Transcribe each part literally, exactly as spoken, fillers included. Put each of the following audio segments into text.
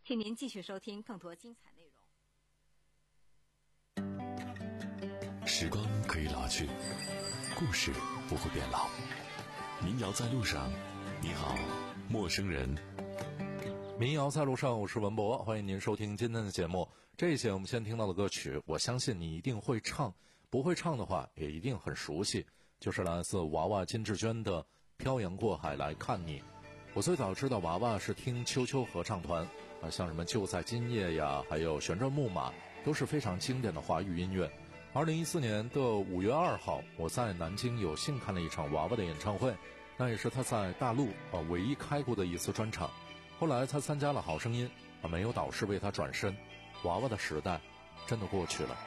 请您继续收听更多精彩内容。 时光可以老去，故事不会变老。民谣在路上，你好，陌生人。 民谣在路上，我是文博，欢迎您收听今天的节目。这一节我们先听到的歌曲，我相信你一定会唱，不会唱的话也一定很熟悉，就是来自娃娃金志娟的《漂洋过海来看你》。我最早知道娃娃是听秋秋合唱团啊，像什么就在今夜呀，还有旋转木马，都是非常经典的华语音乐。二零一四年的五月二号，我在南京有幸看了一场娃娃的演唱会，那也是他在大陆啊唯一开过的一次专场。后来他参加了好声音啊，没有导师为他转身，娃娃的时代真的过去了。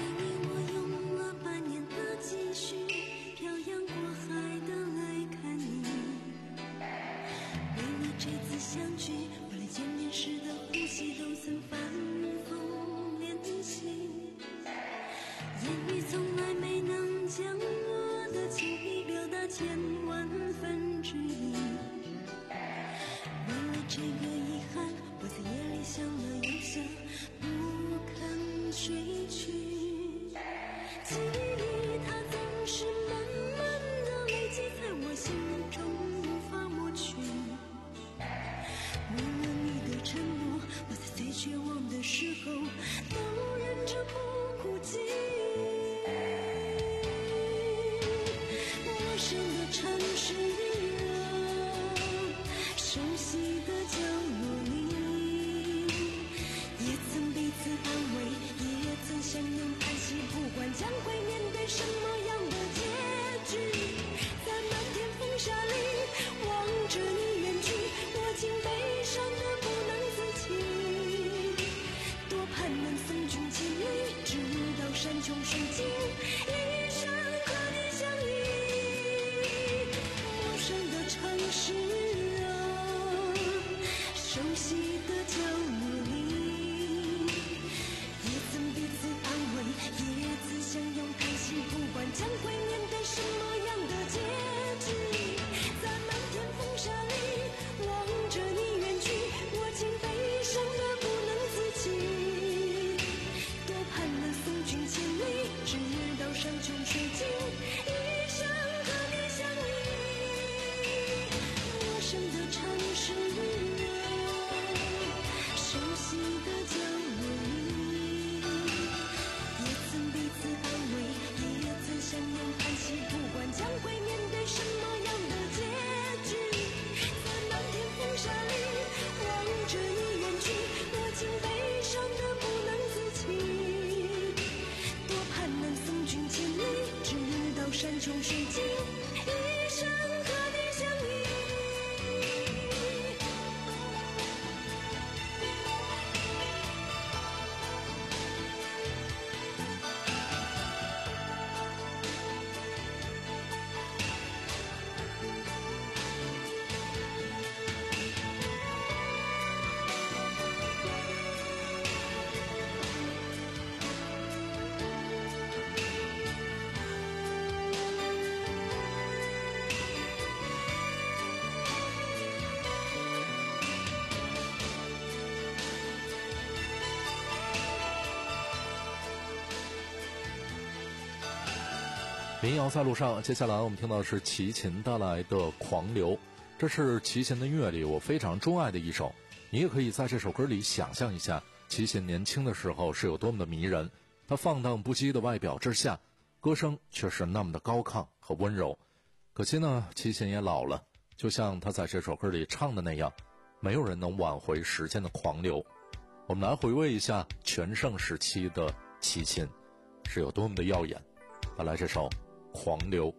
民谣在路上，接下来我们听到的是齐秦带来的《狂流》，这是齐秦的乐里我非常钟爱的一首。你也可以在这首歌里想象一下齐秦年轻的时候是有多么的迷人，他放荡不羁的外表之下，歌声却是那么的高亢和温柔。可惜呢，齐秦也老了，就像他在这首歌里唱的那样，没有人能挽回时间的狂流。我们来回味一下全盛时期的齐秦是有多么的耀眼。带来这首狂流。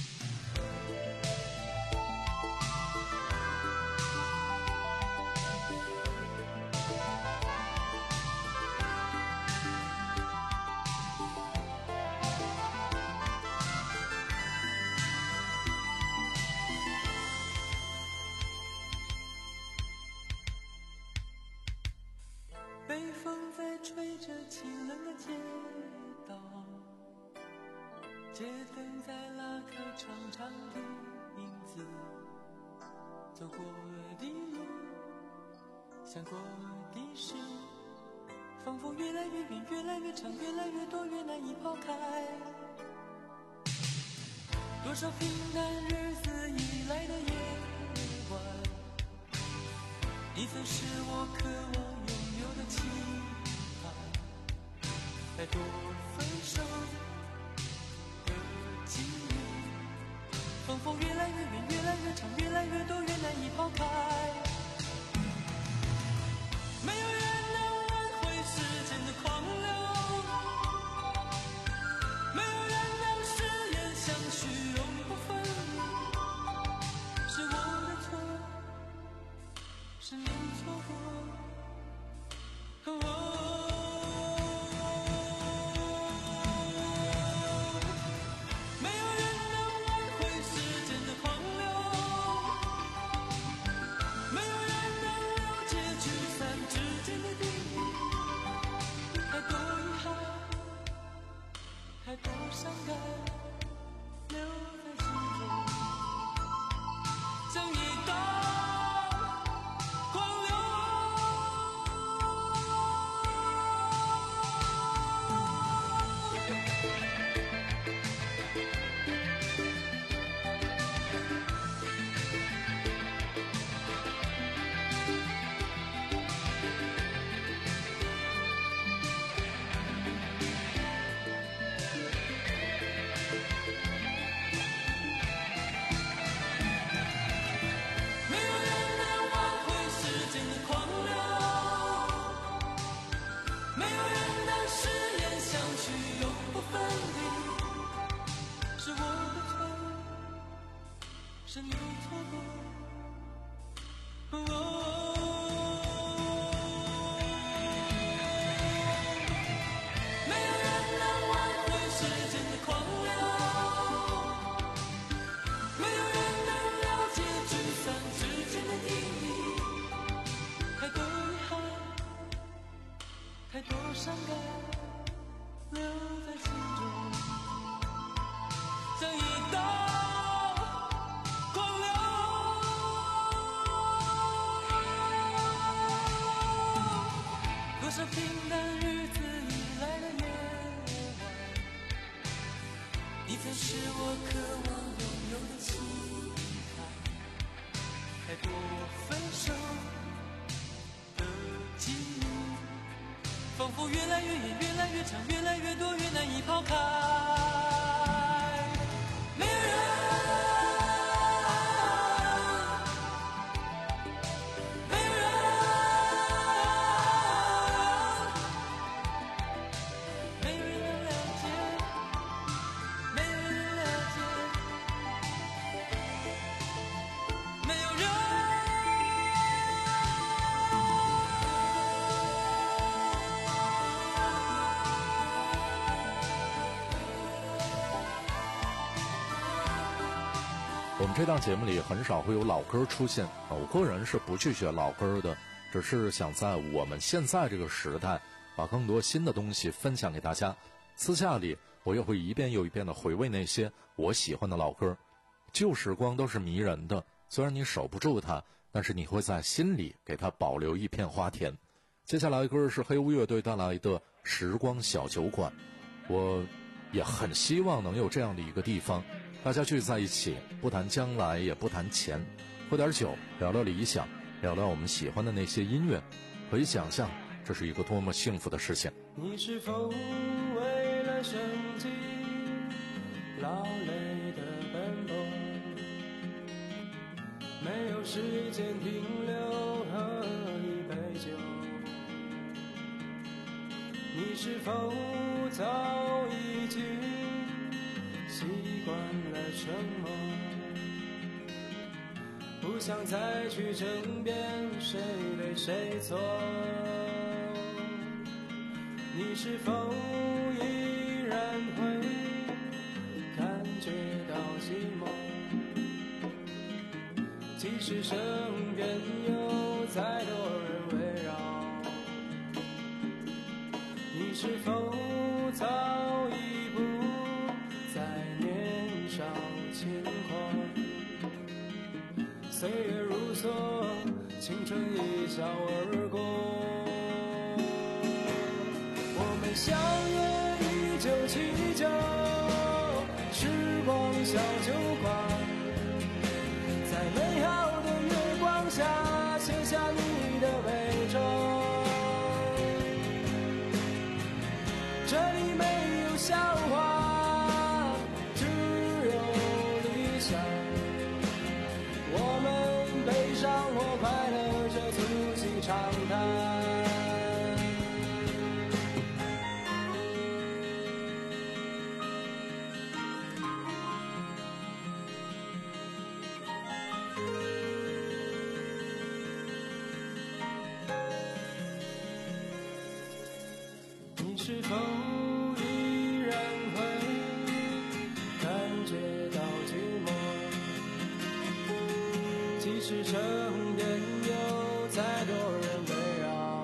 北风在吹着清冷的街道，街灯在拉开长长的影子，走过的路，想过的事，仿佛越来越远，越来越长，越来越多，越难以抛开。多少平淡日子以来的夜晚，你曾是我渴望拥有的期盼。太多分手的记忆，仿佛越来越远，越来越长，越来越多，越难以抛开。没有人能挽回时间的狂流，没有人能誓言相许永不分离。是我的错，是你错过。哦，没有人能挽回时间的狂流，没有人能了解聚散之间的定义。太多遗憾，太多伤感，留在心中，像一道狂流。没有人能挽回时间的狂流，没有人能誓言相许永不分离。是我的错，是你错过。哦，没有人能挽回时间的狂流，没有人能了解聚散之间的定义。太多遗憾，太多伤感，留在心中，像一道狂流。多少平淡日子以来的夜晚，你曾是我渴望拥有的期盼。太多分手的记忆，仿佛越来越远，越来越长，越来越多，越难以抛开。没有人，没有人，没有人能了解，没有人能了解，没有人。 我们这档节目里很少会有老歌出现，我个人是不拒绝老歌的，只是想在我们现在这个时代，把更多新的东西分享给大家。私下里，我也会一遍又一遍的回味那些我喜欢的老歌。旧时光都是迷人的，虽然你守不住它，但是你会在心里给它保留一片花田。接下来的歌是黑屋乐队带来的《时光小酒馆》，我也很希望能有这样的一个地方，大家聚在一起，不谈将来，也不谈钱，喝点酒，聊聊理想，聊聊我们喜欢的那些音乐。可以想象，这是一个多么幸福的事情。 你是否为了生计劳累的奔波，没有时间停留喝一杯酒？你是否早已经习惯了沉默，不想再去争辩谁对谁错？你是否依然会感觉到寂寞，即使身边有再多人围绕？你是否早已不再年少轻狂？岁月如梭，青春一笑而过。 小酒馆，在美好的月光下写下你的悲章。这里没有笑话，只有理想。我们悲伤或快乐，这促膝长谈。你是否依然会感觉到寂寞？即使身边有再多人围绕，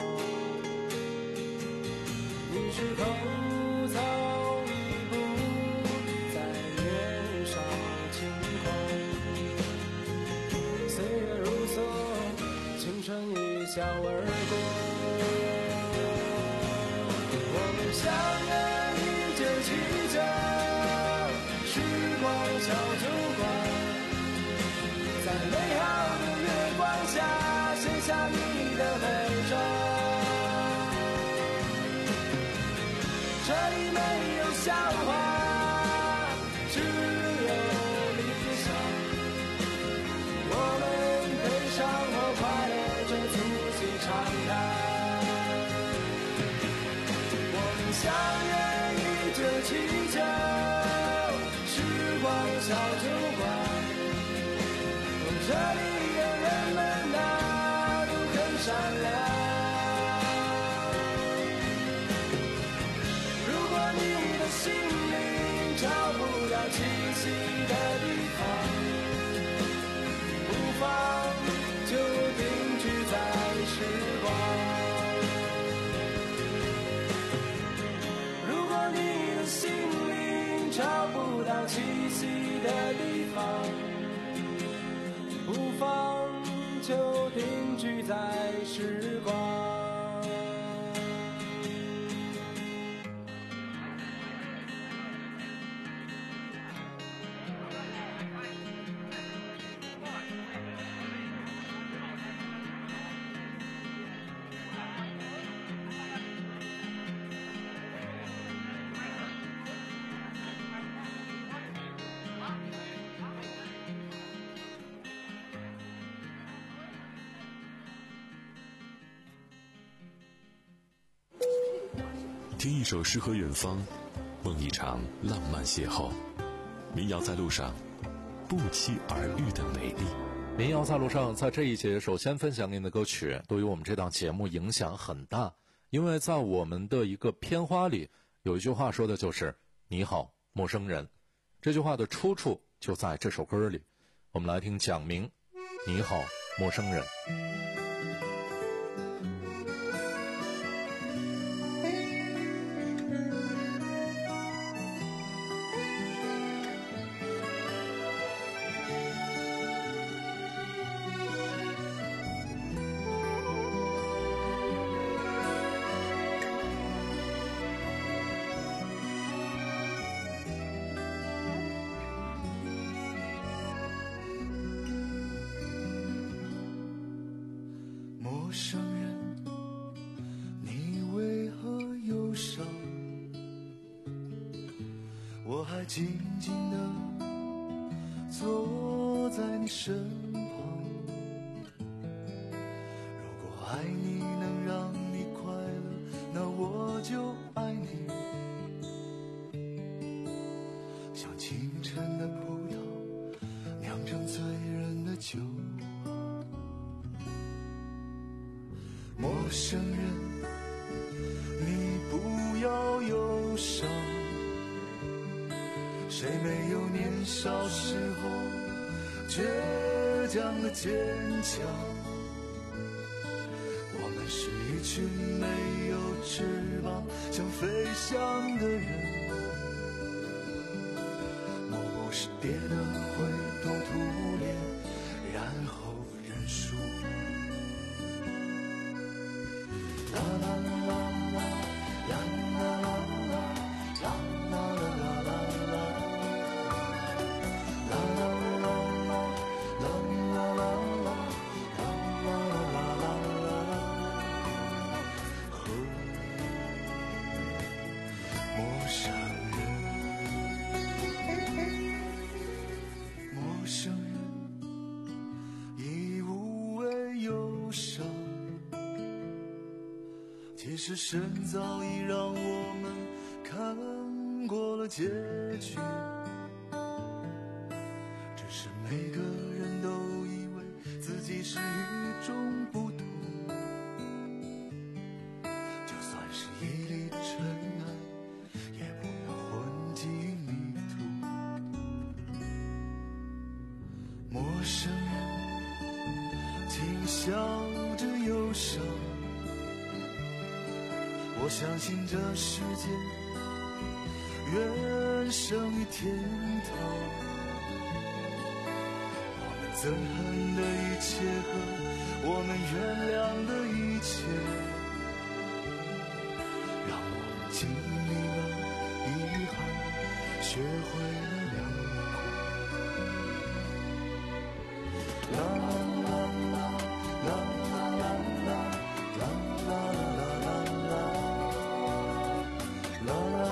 你是否早一步在年少轻狂？岁月如梭，青春一笑而过。相约一九七九，时光小酒馆，在美好的月光下写下你的悲章。这里没有笑话，只有理想。我们悲伤和快乐，这促膝长谈。相约一九七九，时光小酒馆，这里的人们啊都很善良。如果你的心灵找不到栖息的地方，不妨就定居在时光。心灵找不到栖息的地方，不妨就定居在时光。 听一首诗和远方，梦一场浪漫邂逅。民谣在路上，不期而遇的美丽。 民谣在路上，在这一节首先分享您的歌曲，对于我们这档节目影响很大，因为在我们的一个片花里有一句话说的就是你好陌生人，这句话的出处就在这首歌里。我们来听蒋明你好陌生人。 陌生人，你为何忧伤？我还静静地坐在你身旁。如果爱你能让你快乐，那我就爱你。像清晨的葡萄，酿成醉人的酒。陌生人，你不要忧伤，谁没有年少时候倔强的坚强？我们是一群没有翅膀想飞翔的人，莫不是跌得灰头土脸，然后认输。啦啦啦啦啦啦啦啦啦啦啦啦啦啦。 其实神早已让我们看过了结局，只是每个人都以为自己是与众不同，就算是一粒尘埃也不要混迹迷途。陌生人轻笑着忧伤，我相信这世界远胜于天堂，我们憎恨的一切和我们原谅的一切，让我们经历了遗憾，学会了良苦。啦啦啦啦啦啦啦啦啦啦啦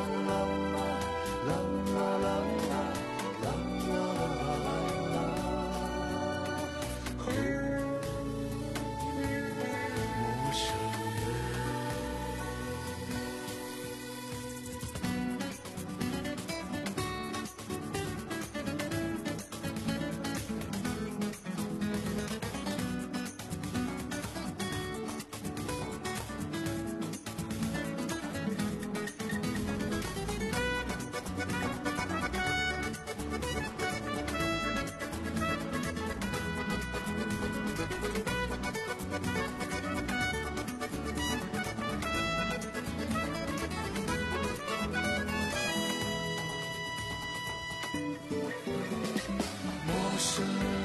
陌生人，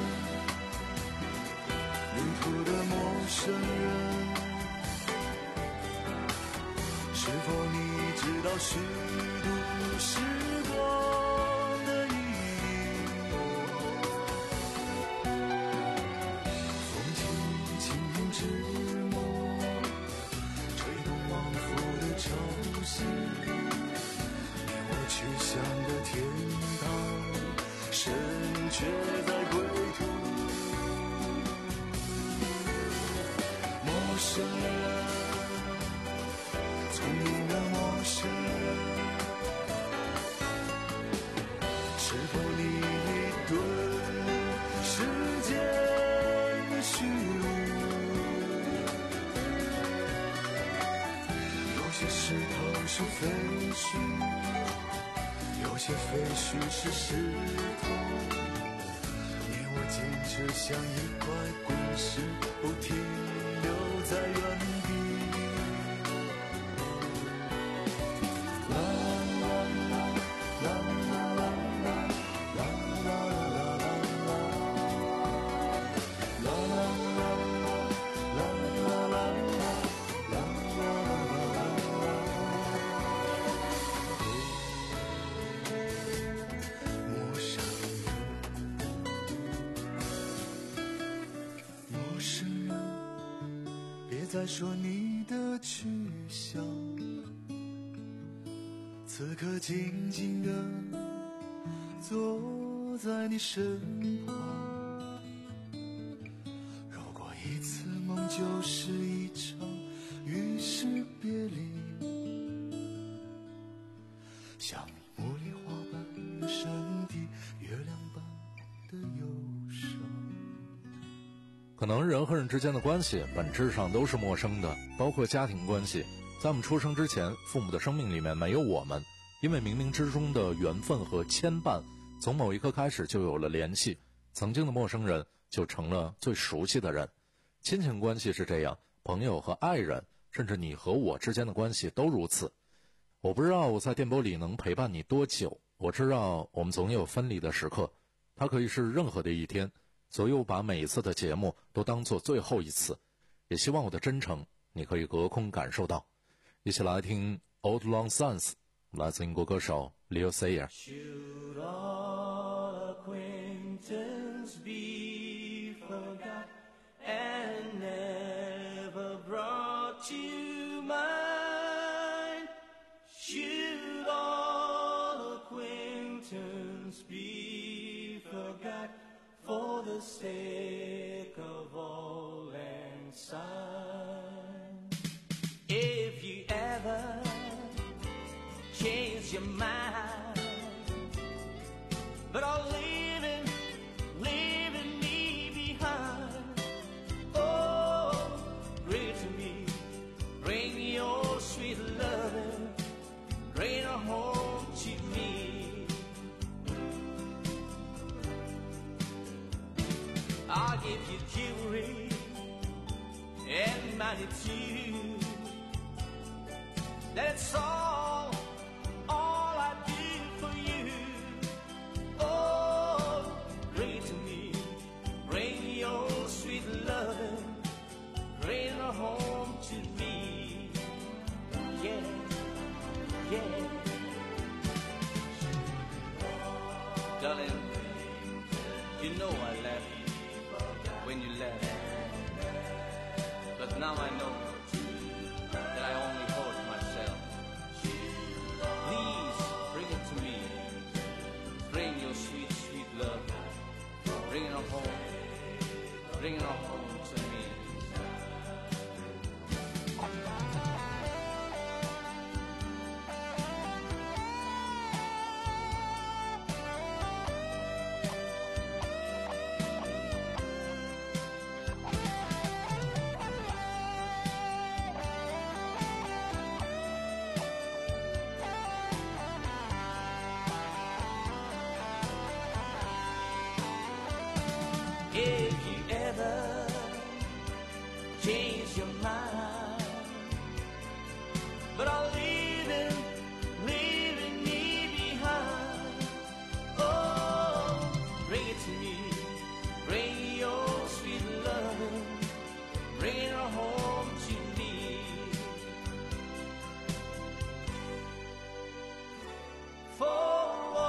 旅途的陌生人，是否你知道虚度时光的意义？风轻轻之末，吹动往复的潮汐，你我去向的天堂，神却在归途。陌生人，聪明的陌生人，是否你已顿悟世间虚无？有些石头是废墟，有些废墟是石头，你我坚持像一块滚石，不停留在原地。啦啦啦啦啦啦啦啦啦啦啦啦啦啦陌生人，陌生人，别再说你的去向，此刻静静地坐在你身旁。如果一次梦就是一场与世别离，像你茉莉花般的身体，月亮般的忧伤。 可能人和人之间的关系本质上都是陌生的，包括家庭关系。在我们出生之前，父母的生命里面没有我们，因为冥冥之中的缘分和牵绊，从某一刻开始就有了联系，曾经的陌生人就成了最熟悉的人。亲情关系是这样，朋友和爱人，甚至你和我之间的关系都如此。我不知道我在电波里能陪伴你多久，我知道我们总有分离的时刻，它可以是任何的一天，所以我把每一次的节目都当作最后一次，也希望我的真诚你可以隔空感受到。一起来听 Old Long Syns， 来自英国歌手 Leo Sayer。Should all acquaintance be forgot and never brought to mind? Should all acquaintance be forgot for the sake of all and sign? If ever change your mind, but all leaving, leaving me behind. Oh, bring it to me, bring your sweet loving, bring her home to me. I'll give you jewelry and money too. That's all, all I do for you. Oh, bring it to me, bring your sweet loving, bring her home to me. Yeah, yeah. Darling, you know I love you when you left, but now I know that I only hurt myself. Please bring it to me, bring your sweet, sweet love, bring it home, bring it home to me. If you ever change your mind, but I'm leaving, leaving me behind. Oh, bring it to me, bring your sweet loving, bring her home to me. For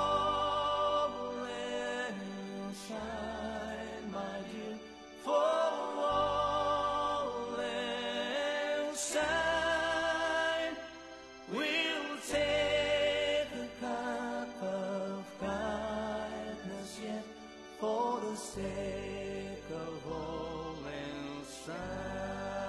for the sake of all and sun.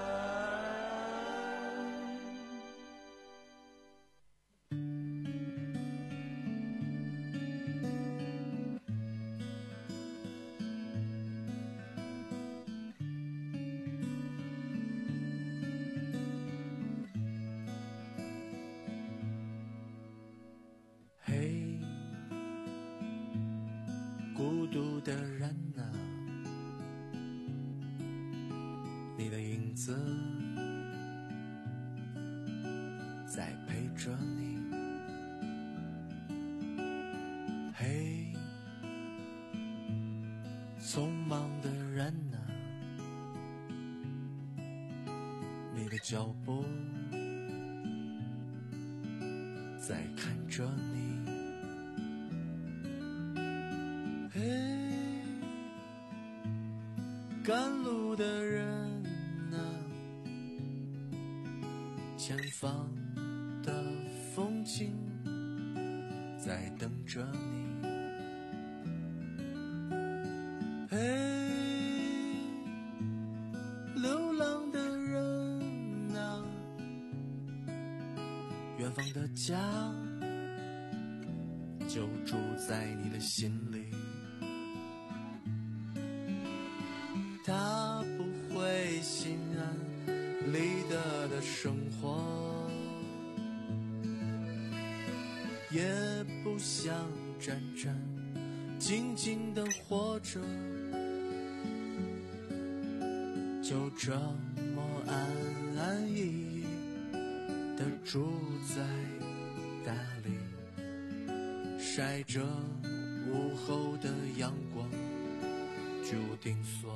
嘿，孤独的人啊，你的影子在陪着你。嘿，匆忙的人啊，你的脚步在看着你。嘿，赶路的人啊，前方的风景在等着你。嘿，流浪的人啊，远方的家就住在你的心里。他不会心安理得的生活，也不想战战兢兢地活着，就这么安安逸逸地住在大理，晒着午后的阳光，居无定所。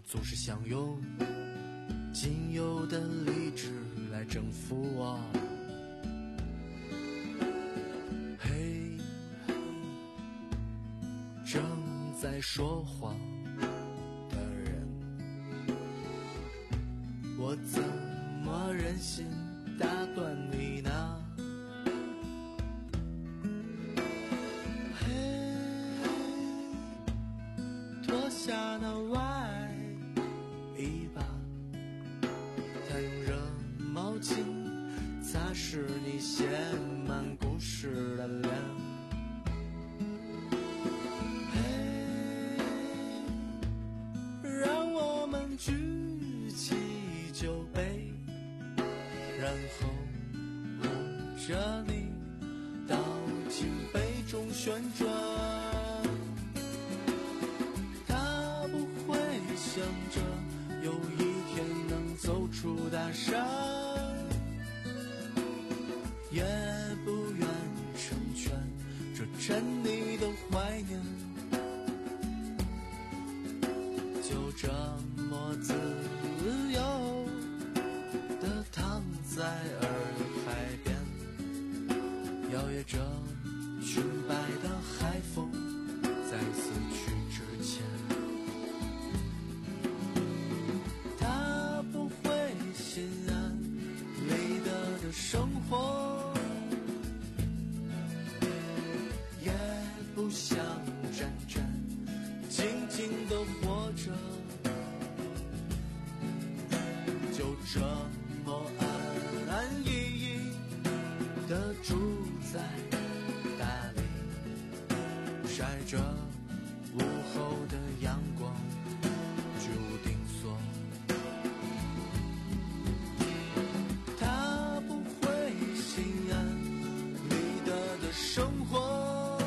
总是想用仅有的理智来征服我。嘿，正在说谎的人，我怎么忍心打断你呢？脱下那外衣吧，他用热毛巾擦拭你写满故事的脸。嘿，让我们举起酒杯，然后哄着你倒进杯中旋转。想着有一天能走出大山，也不愿成全这沉溺的怀念，就这么自由地躺在洱海边，摇曳着裙摆的海风在死去之前。生活也不想战战兢兢地活着，就这么安安逸逸地住在大理，晒着午后的阳光，居无定所。生活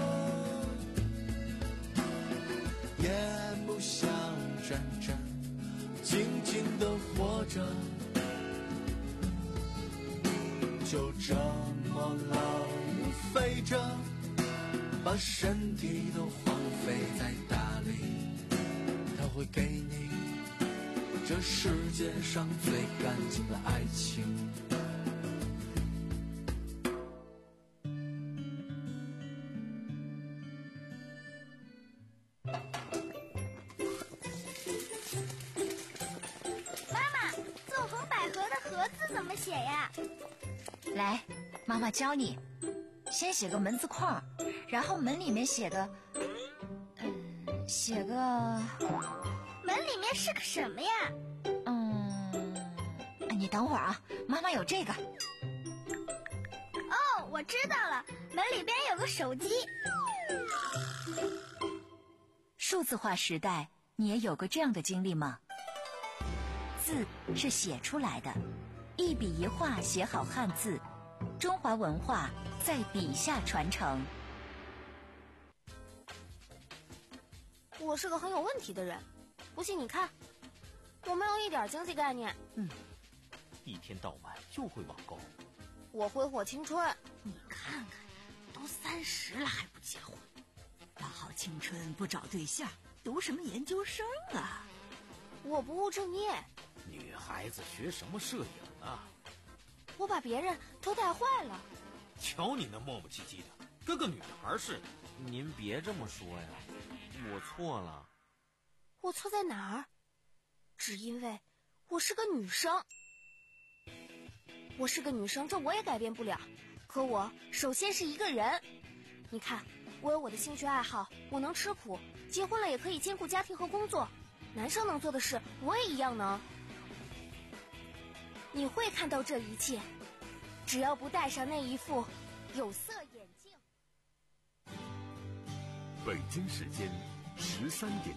也不想战战兢兢地活着，就这么浪费着，把身体都荒废在大理。它会给你这世界上最干净的爱情。 怎么写呀？ 来，妈妈教你。先写个门字框，然后门里面写个，嗯，写个…… 门里面是个什么呀？ 嗯，你等会儿啊，妈妈有这个。 哦，我知道了，门里边有个手机。 数字化时代，你也有过这样的经历吗？字是写出来的，一笔一画写好汉字，中华文化在笔下传承。 我是个很有问题的人，不信你看，我没有一点经济概念。 嗯，一天到晚就会网购。 我挥霍青春。 你看看，都三十了还不结婚，大好青春不找对象，读什么研究生啊？ 我不务正业。 女孩子学什么摄影啊？ 我把别人都带坏了。 瞧你那磨磨唧唧的，跟个女孩似的。 您别这么说呀，我错了。 我错在哪儿？只因为我是个女生。我是个女生，这我也改变不了。可我首先是一个人。你看，我有我的兴趣爱好，我能吃苦，结婚了也可以兼顾家庭和工作。男生能做的事，我也一样能。你会看到这一切，只要不戴上那一副有色眼镜。 北京时间十三点。